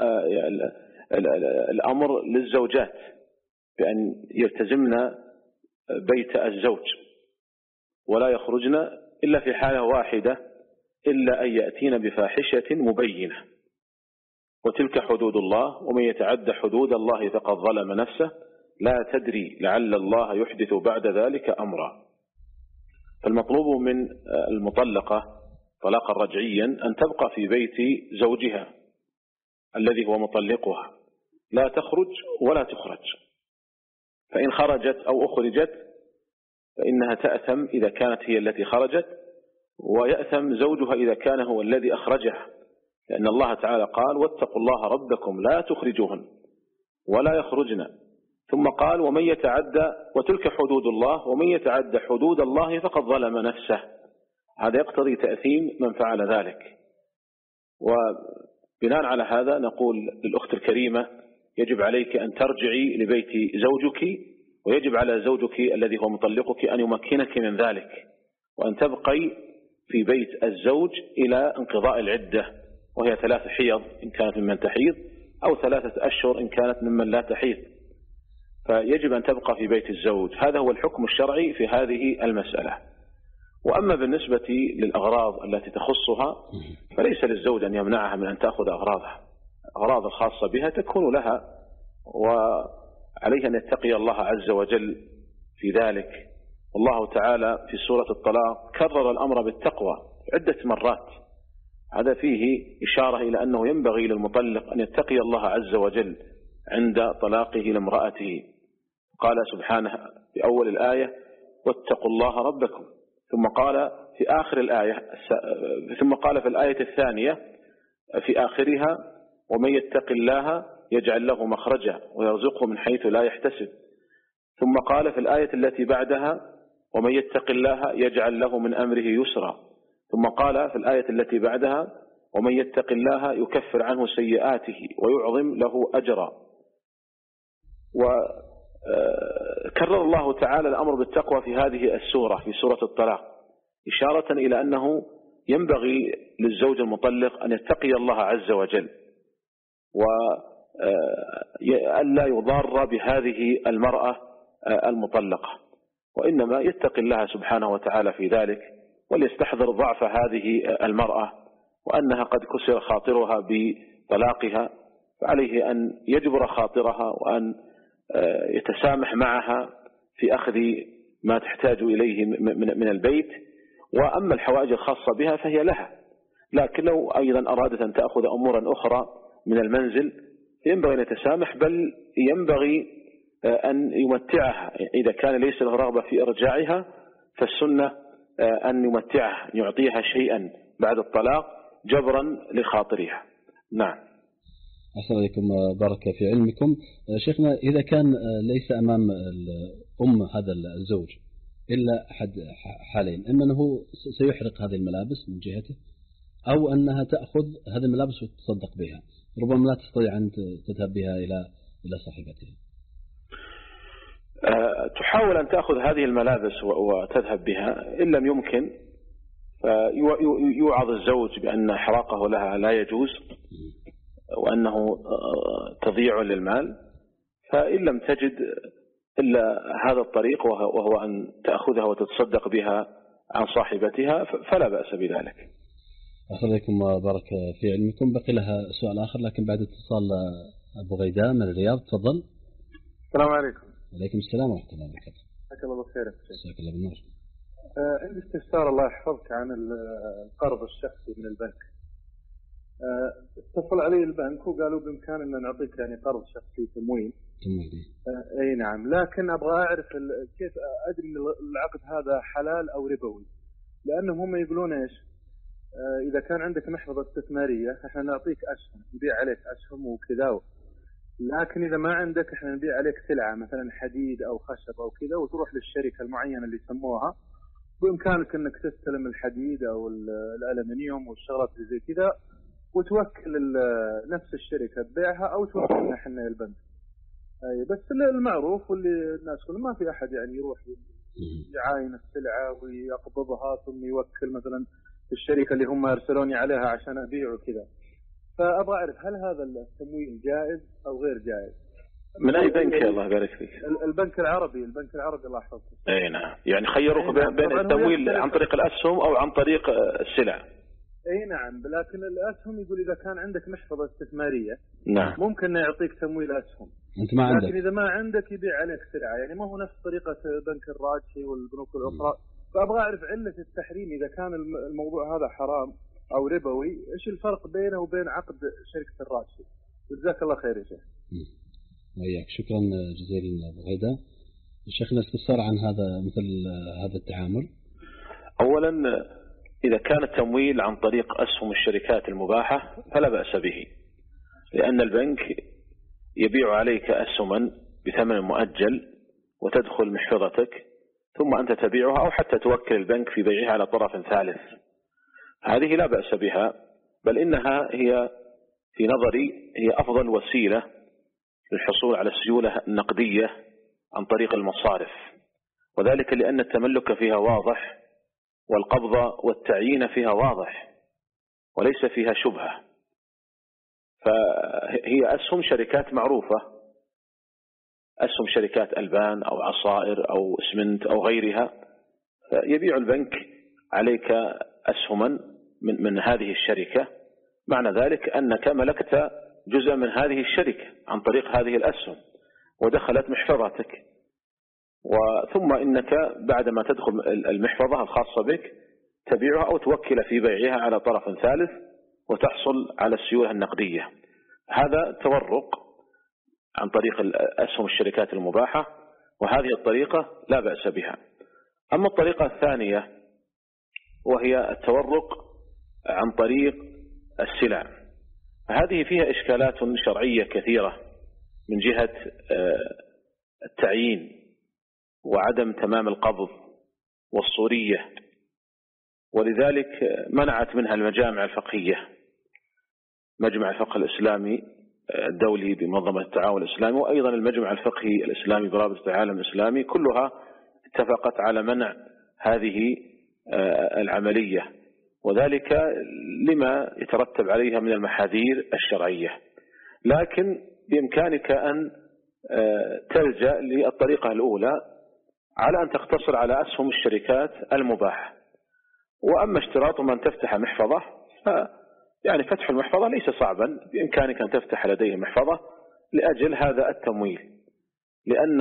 الأمر للزوجات بأن يلتزمن بيت الزوج ولا يخرجن إلا في حالة واحدة، إلا أن يأتين بفاحشة مبينة، وتلك حدود الله ومن يتعد حدود الله فقد ظلم نفسه لا تدري لعل الله يحدث بعد ذلك أمرا. فالمطلوب من المطلقة طلاقا رجعيا أن تبقى في بيت زوجها الذي هو مطلقها، لا تخرج ولا تخرج، فإن خرجت أو أخرجت فإنها تأثم إذا كانت هي التي خرجت، ويأثم زوجها إذا كان هو الذي أخرجها، لأن الله تعالى قال: واتقوا الله ربكم لا تخرجوهن ولا يخرجن، ثم قال: ومن يتعدى وتلك حدود الله ومن يتعدى حدود الله فقد ظلم نفسه. هذا يقتضي تأثيم من فعل ذلك. وبناء على هذا نقول للأخت الكريمة: يجب عليك أن ترجعي لبيت زوجك، ويجب على زوجك الذي هو مطلقك أن يمكنك من ذلك، وأن تبقي في بيت الزوج إلى انقضاء العدة، وهي ثلاث حيض إن كانت ممن تحيض، أو ثلاثة أشهر إن كانت ممن لا تحيض، فيجب أن تبقى في بيت الزوج. هذا هو الحكم الشرعي في هذه المسألة. وأما بالنسبة للأغراض التي تخصها فليس للزوج أن يمنعها من أن تأخذ أغراضها، أغراض الخاصة بها تكون لها، وعليها أن يتقي الله عز وجل في ذلك. والله تعالى في سورة الطلاق كرر الأمر بالتقوى عدة مرات، هذا فيه إشارة إلى أنه ينبغي للمطلق أن يتقي الله عز وجل عند طلاقه لامرأته. قال سبحانه في أول الآية: واتقوا الله ربكم، ثم قال في آخر الآية ثم قال في الآية الثانية في آخرها: ومن يتق الله يجعل له مخرجا ويرزقه من حيث لا يحتسب، ثم قال في الآية التي بعدها: ومن يتق الله يجعل له من أمره يسرا، ثم قال في الآية التي بعدها: ومن يتق الله يكفر عنه سيئاته ويعظم له أجرا. وكرر الله تعالى الأمر بالتقوى في هذه السورة، في سورة الطلاق، إشارة إلى أنه ينبغي للزوج المطلق أن يتقي الله عز وجل، وألا يضار بهذه المرأة المطلقة، وإنما يتقي الله سبحانه وتعالى في ذلك، وليستحضر ضعف هذه المرأة وأنها قد كسر خاطرها بطلاقها، فعليه أن يجبر خاطرها وأن يتسامح معها في أخذ ما تحتاج إليه من البيت. وأما الحوائج الخاصة بها فهي لها، لكن لو أيضا أرادت أن تأخذ أمورا أخرى من المنزل ينبغي أن يتسامح، بل ينبغي أن يمتعها إذا كان ليس له رغبة في إرجاعها، فالسنة أن يمتعها، أن يعطيها شيئا بعد الطلاق جبرا لخاطرها. نعم. أحسن عليكم، بارك في علمكم. شيخنا، إذا كان ليس أمام الأم هذا الزوج إلا أحد حالين: إما أنه سيحرق هذه الملابس من جهته، أو أنها تأخذ هذه الملابس وتصدق بها، ربما لا تستطيع أن تذهب بها إلى إلى صاحبتها. تحاول أن تأخذ هذه الملابس وتذهب بها، إن لم يمكن يوعظ الزوج بأن إحراقه لها لا يجوز وأنه تضييع للمال، فإن لم تجد إلا هذا الطريق وهو أن تأخذها وتتصدق بها عن صاحبتها فلا بأس بذلك. أحسن عليكم، بارك في علمكم. بقي لها سؤال آخر لكن بعد اتصال أبو غيداء من الرياض. تفضل. السلام عليكم. عليكم السلام ورحمة الله وبركاته. حياك الله بالخير. جزاك الله بالنور. عندي استفسار الله يحفظك عن القرض الشخصي من البنك. اتصل علي البنك وقالوا بإمكاننا نعطيك يعني قرض شخصي تموين. تموين. اي نعم، لكن ابغى اعرف كيف ادري ان العقد هذا حلال او ربوي، لانهم هم يقولون ايش؟ إذا كان عندك محفظة استثمارية إحنا نعطيك أسهم، نبيع عليك أسهم وكذا، لكن إذا ما عندك إحنا نبيع عليك سلعة مثلا حديد أو خشب أو كذا، وتروح للشركة المعينة اللي يسموها، بإمكانك أنك تستلم الحديد أو الألمنيوم والشغلات اللي زي كذا، وتوكل نفس الشركة تبيعها أو توكلنا إحنا البنك. أي بس المعروف واللي الناس كلهم ما في أحد يعني يروح يعاين السلعة ويقبضها ثم يوكل مثلا الشركة اللي هم أرسلوني عليها عشان أبيع وكذا. فأبغى أعرف هل هذا التمويل جائز أو غير جائز؟ من أي بنك يا الله يبارك فيك؟ البنك العربي. البنك العربي الله يحفظك. أي نعم، يعني خيروك بين, بين التمويل عن طريق الأسهم أو عن طريق السلع. أي نعم، لكن الأسهم يقول إذا كان عندك محفظة استثمارية نعم ممكن يعطيك تمويل أسهم، أنت ما عندك. لكن إذا ما عندك يبيع عليك سلعة، يعني ما هو نفس طريقة بنك الراجحي والبنوك الأخرى. فأبغى أعرف علة التحريم إذا كان الموضوع هذا حرام أو ربوي، إيش الفرق بينه وبين عقد شركة الراجحي؟ جزاك الله خير يا شيخ. وياك شكرا جزيلا أبو غيدا. شيخنا استفسار عن هذا مثل هذا التعامل. أولا إذا كان التمويل عن طريق أسهم الشركات المباحة فلا بأس به، لأن البنك يبيع عليك أسهما بثمن مؤجل وتدخل محفظتك ثم أنت تبيعها، أو حتى توكل البنك في بيعها على طرف ثالث. هذه لا بأس بها، بل إنها هي في نظري هي أفضل وسيلة للحصول على السيولة النقدية عن طريق المصارف، وذلك لأن التملك فيها واضح والقبض والتعيين فيها واضح وليس فيها شبهة. فهي أسهم شركات معروفة، أسهم شركات ألبان أو عصائر أو اسمنت أو غيرها، يبيع البنك عليك أسهما من, من هذه الشركة، معنى ذلك أنك ملكت جزء من هذه الشركة عن طريق هذه الأسهم ودخلت محفظتك، وثم إنك بعدما تدخل المحفظة الخاصة بك تبيعها أو توكل في بيعها على طرف ثالث وتحصل على السيولة النقدية. هذا تورق عن طريق أسهم الشركات المباحة، وهذه الطريقة لا بأس بها. أما الطريقة الثانية وهي التورق عن طريق السلع، هذه فيها إشكالات شرعية كثيرة من جهة التعيين وعدم تمام القبض والصورية، ولذلك منعت منها المجامع الفقهية، مجمع الفقه الإسلامي الدولي بمنظمة التعاون الإسلامي، وأيضا المجمع الفقهي الإسلامي برابطة العالم الإسلامي، كلها اتفقت على منع هذه العملية، وذلك لما يترتب عليها من المحاذير الشرعية. لكن بإمكانك أن تلجأ للطريقة الأولى على أن تقتصر على أسهم الشركات المباحة. وأما اشتراط من تفتح محفظة، يعني فتح المحفظة ليس صعبا، بإمكانك أن تفتح لديه محفظة لأجل هذا التمويل، لأن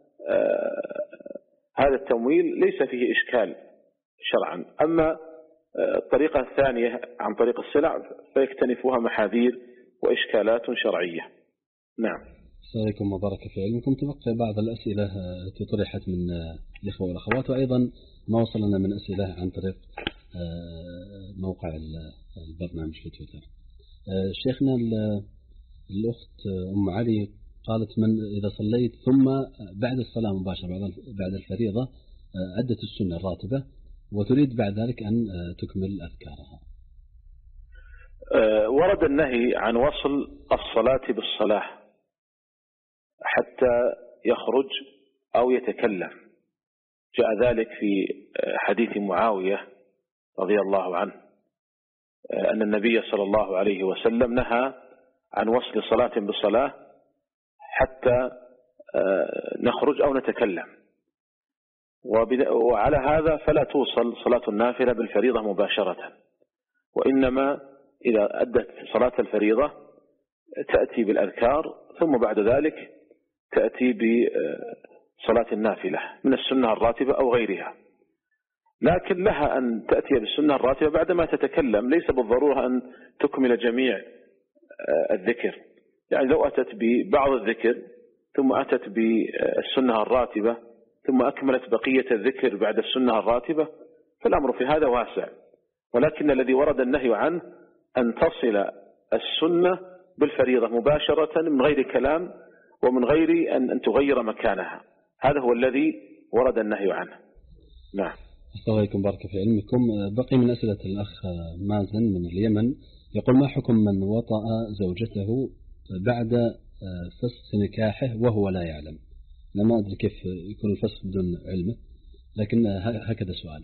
هذا التمويل ليس فيه إشكال شرعا. أما الطريقة الثانية عن طريق السلع فيكتنفها محاذير وإشكالات شرعية. نعم. السلام عليكم وبارك في علمكم. تبقى بعض الأسئلة التي طرحت من الإخوة والأخوات، وأيضا ما وصل لنا من أسئلة عن طريق موقع البرنامج في تويتر. شيخنا الأخت أم علي قالت: من إذا صليت ثم بعد الصلاة مباشرة بعد الفريضة أدت السنة الراتبة وتريد بعد ذلك أن تكمل أذكارها. ورد النهي عن وصل الصلاة بالصلاة حتى يخرج أو يتكلم. جاء ذلك في حديث معاوية رضي الله عنه أن النبي صلى الله عليه وسلم نهى عن وصل صلاة بالصلاة حتى نخرج أو نتكلم، وعلى هذا فلا توصل صلاة النافلة بالفريضة مباشرة، وإنما إذا أدت صلاة الفريضة تأتي بالأذكار ثم بعد ذلك تأتي بصلاة النافلة من السنة الراتبة أو غيرها. لكن لها أن تأتي بالسنة الراتبة بعدما تتكلم، ليس بالضرورة أن تكمل جميع الذكر. يعني لو أتت ببعض الذكر ثم أتت بالسنة الراتبة ثم أكملت بقية الذكر بعد السنة الراتبة فالأمر في هذا واسع. ولكن الذي ورد النهي عنه أن تصل السنة بالفريضة مباشرة من غير كلام ومن غير أن تغير مكانها. هذا هو الذي ورد النهي عنه. نعم. الله عليكم، بارك في علمكم. بقي من أسئلة الأخ مازن من اليمن، يقول: ما حكم من وطأ زوجته بعد فسخ نكاحه وهو لا يعلم؟ أنا ما أدري كيف يكون الفسخ بدون علمه، لكن هكذا سؤال.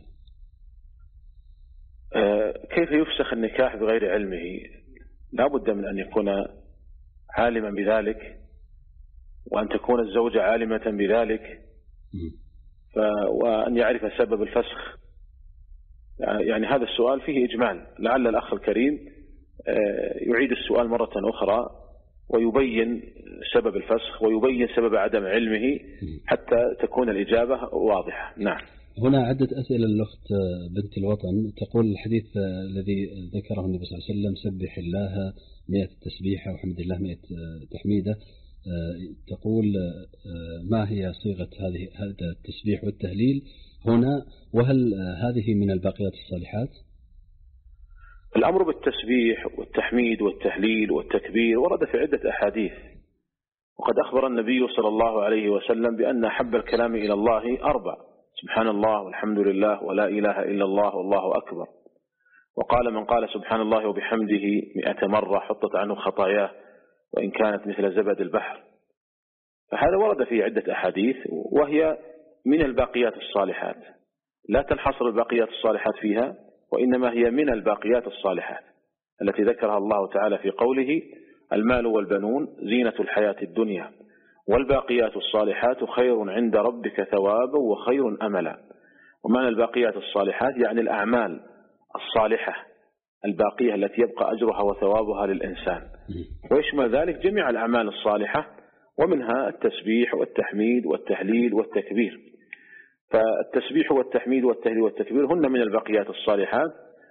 كيف يفسخ النكاح بغير علمه؟ لا بد من أن يكون عالما بذلك، وأن تكون الزوجة عالمة بذلك، ف... وأن يعرف سبب الفسخ. يعني هذا السؤال فيه إجمال، لعل الأخ الكريم يعيد السؤال مرة أخرى ويبين سبب الفسخ ويبين سبب عدم علمه حتى تكون الإجابة واضحة. نعم. هنا عدة أسئلة للأخت بنت الوطن. تقول: الحديث الذي ذكره النبي صلى الله عليه وسلم: سبح الله مئة تسبيحة وحمد الله مئة تحميدة، تقول: ما هي صيغة هذه هذا التسبيح والتهليل هنا، وهل هذه من الباقيات الصالحات؟ الأمر بالتسبيح والتحميد والتهليل والتكبير ورد في عدة أحاديث، وقد أخبر النبي صلى الله عليه وسلم بأن أحب الكلام إلى الله أربع: سبحان الله والحمد لله ولا إله إلا الله والله أكبر. وقال: من قال سبحان الله وبحمده مئة مرة حطت عنه خطاياه وإن كانت مثل زبد البحر. فهذا ورد في عدة أحاديث، وهي من الباقيات الصالحات، لا تنحصر الباقيات الصالحات فيها، وإنما هي من الباقيات الصالحات التي ذكرها الله تعالى في قوله: المال والبنون زينة الحياة الدنيا والباقيات الصالحات خير عند ربك ثوابا وخير أملا. ومعنى الباقيات الصالحات يعني الأعمال الصالحة الباقية التي يبقى أجرها وثوابها للإنسان، ويشمل ذلك جميع الأعمال الصالحة، ومنها التسبيح والتحميد والتهليل والتكبير. فالتسبيح والتحميد والتهليل والتكبير هن من الباقيات الصالحات،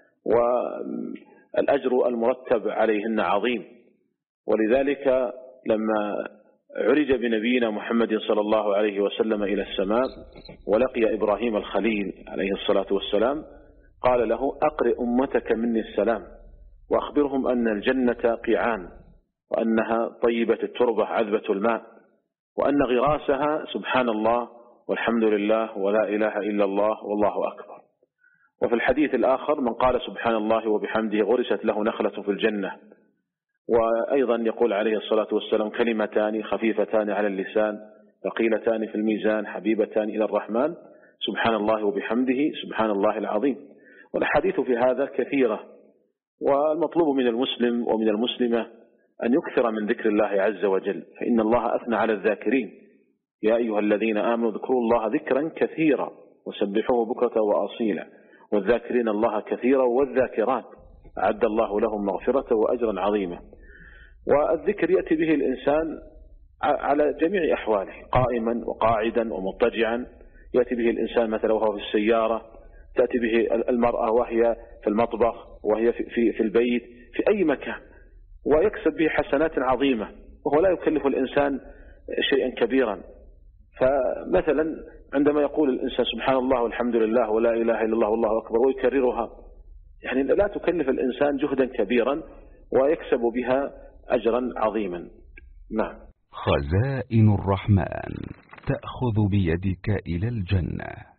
والأجر المرتب عليهن عظيم. ولذلك لما عرج بنبينا محمد صلى الله عليه وسلم إلى السماء ولقي إبراهيم الخليل عليه الصلاة والسلام، قال له: أقرئ أمتك مني السلام وأخبرهم أن الجنة قيعان، وأنها طيبة التربة عذبة الماء، وأن غراسها سبحان الله والحمد لله ولا إله إلا الله والله أكبر. وفي الحديث الآخر: من قال سبحان الله وبحمده غرست له نخلة في الجنة. وأيضا يقول عليه الصلاة والسلام: كلمتان خفيفتان على اللسان ثقيلتان في الميزان حبيبتان إلى الرحمن، سبحان الله وبحمده سبحان الله العظيم. والحديث في هذا كثيرة، والمطلوب من المسلم ومن المسلمة أن يكثر من ذكر الله عز وجل، فإن الله أثنى على الذاكرين: يا أيها الذين آمنوا اذكروا الله ذكرا كثيرا وسبحوه بكرة وأصيلا، والذاكرين الله كثيرا والذاكرات أعد الله لهم مغفرة وأجرا عظيما. والذكر يأتي به الإنسان على جميع أحواله، قائما وقاعدا ومضطجعا. يأتي به الإنسان مثلا وهو في السيارة، تأتي به المرأة وهي في المطبخ، وهي في, في, في البيت، في أي مكان، ويكسب به حسنات عظيمة، وهو لا يكلف الإنسان شيئا كبيرا. فمثلا عندما يقول الإنسان سبحان الله والحمد لله ولا إله إلا الله والله أكبر ويكررها، يعني لا تكلف الإنسان جهدا كبيرا ويكسب بها أجرا عظيما. نعم. خزائن الرحمن تأخذ بيدك إلى الجنة.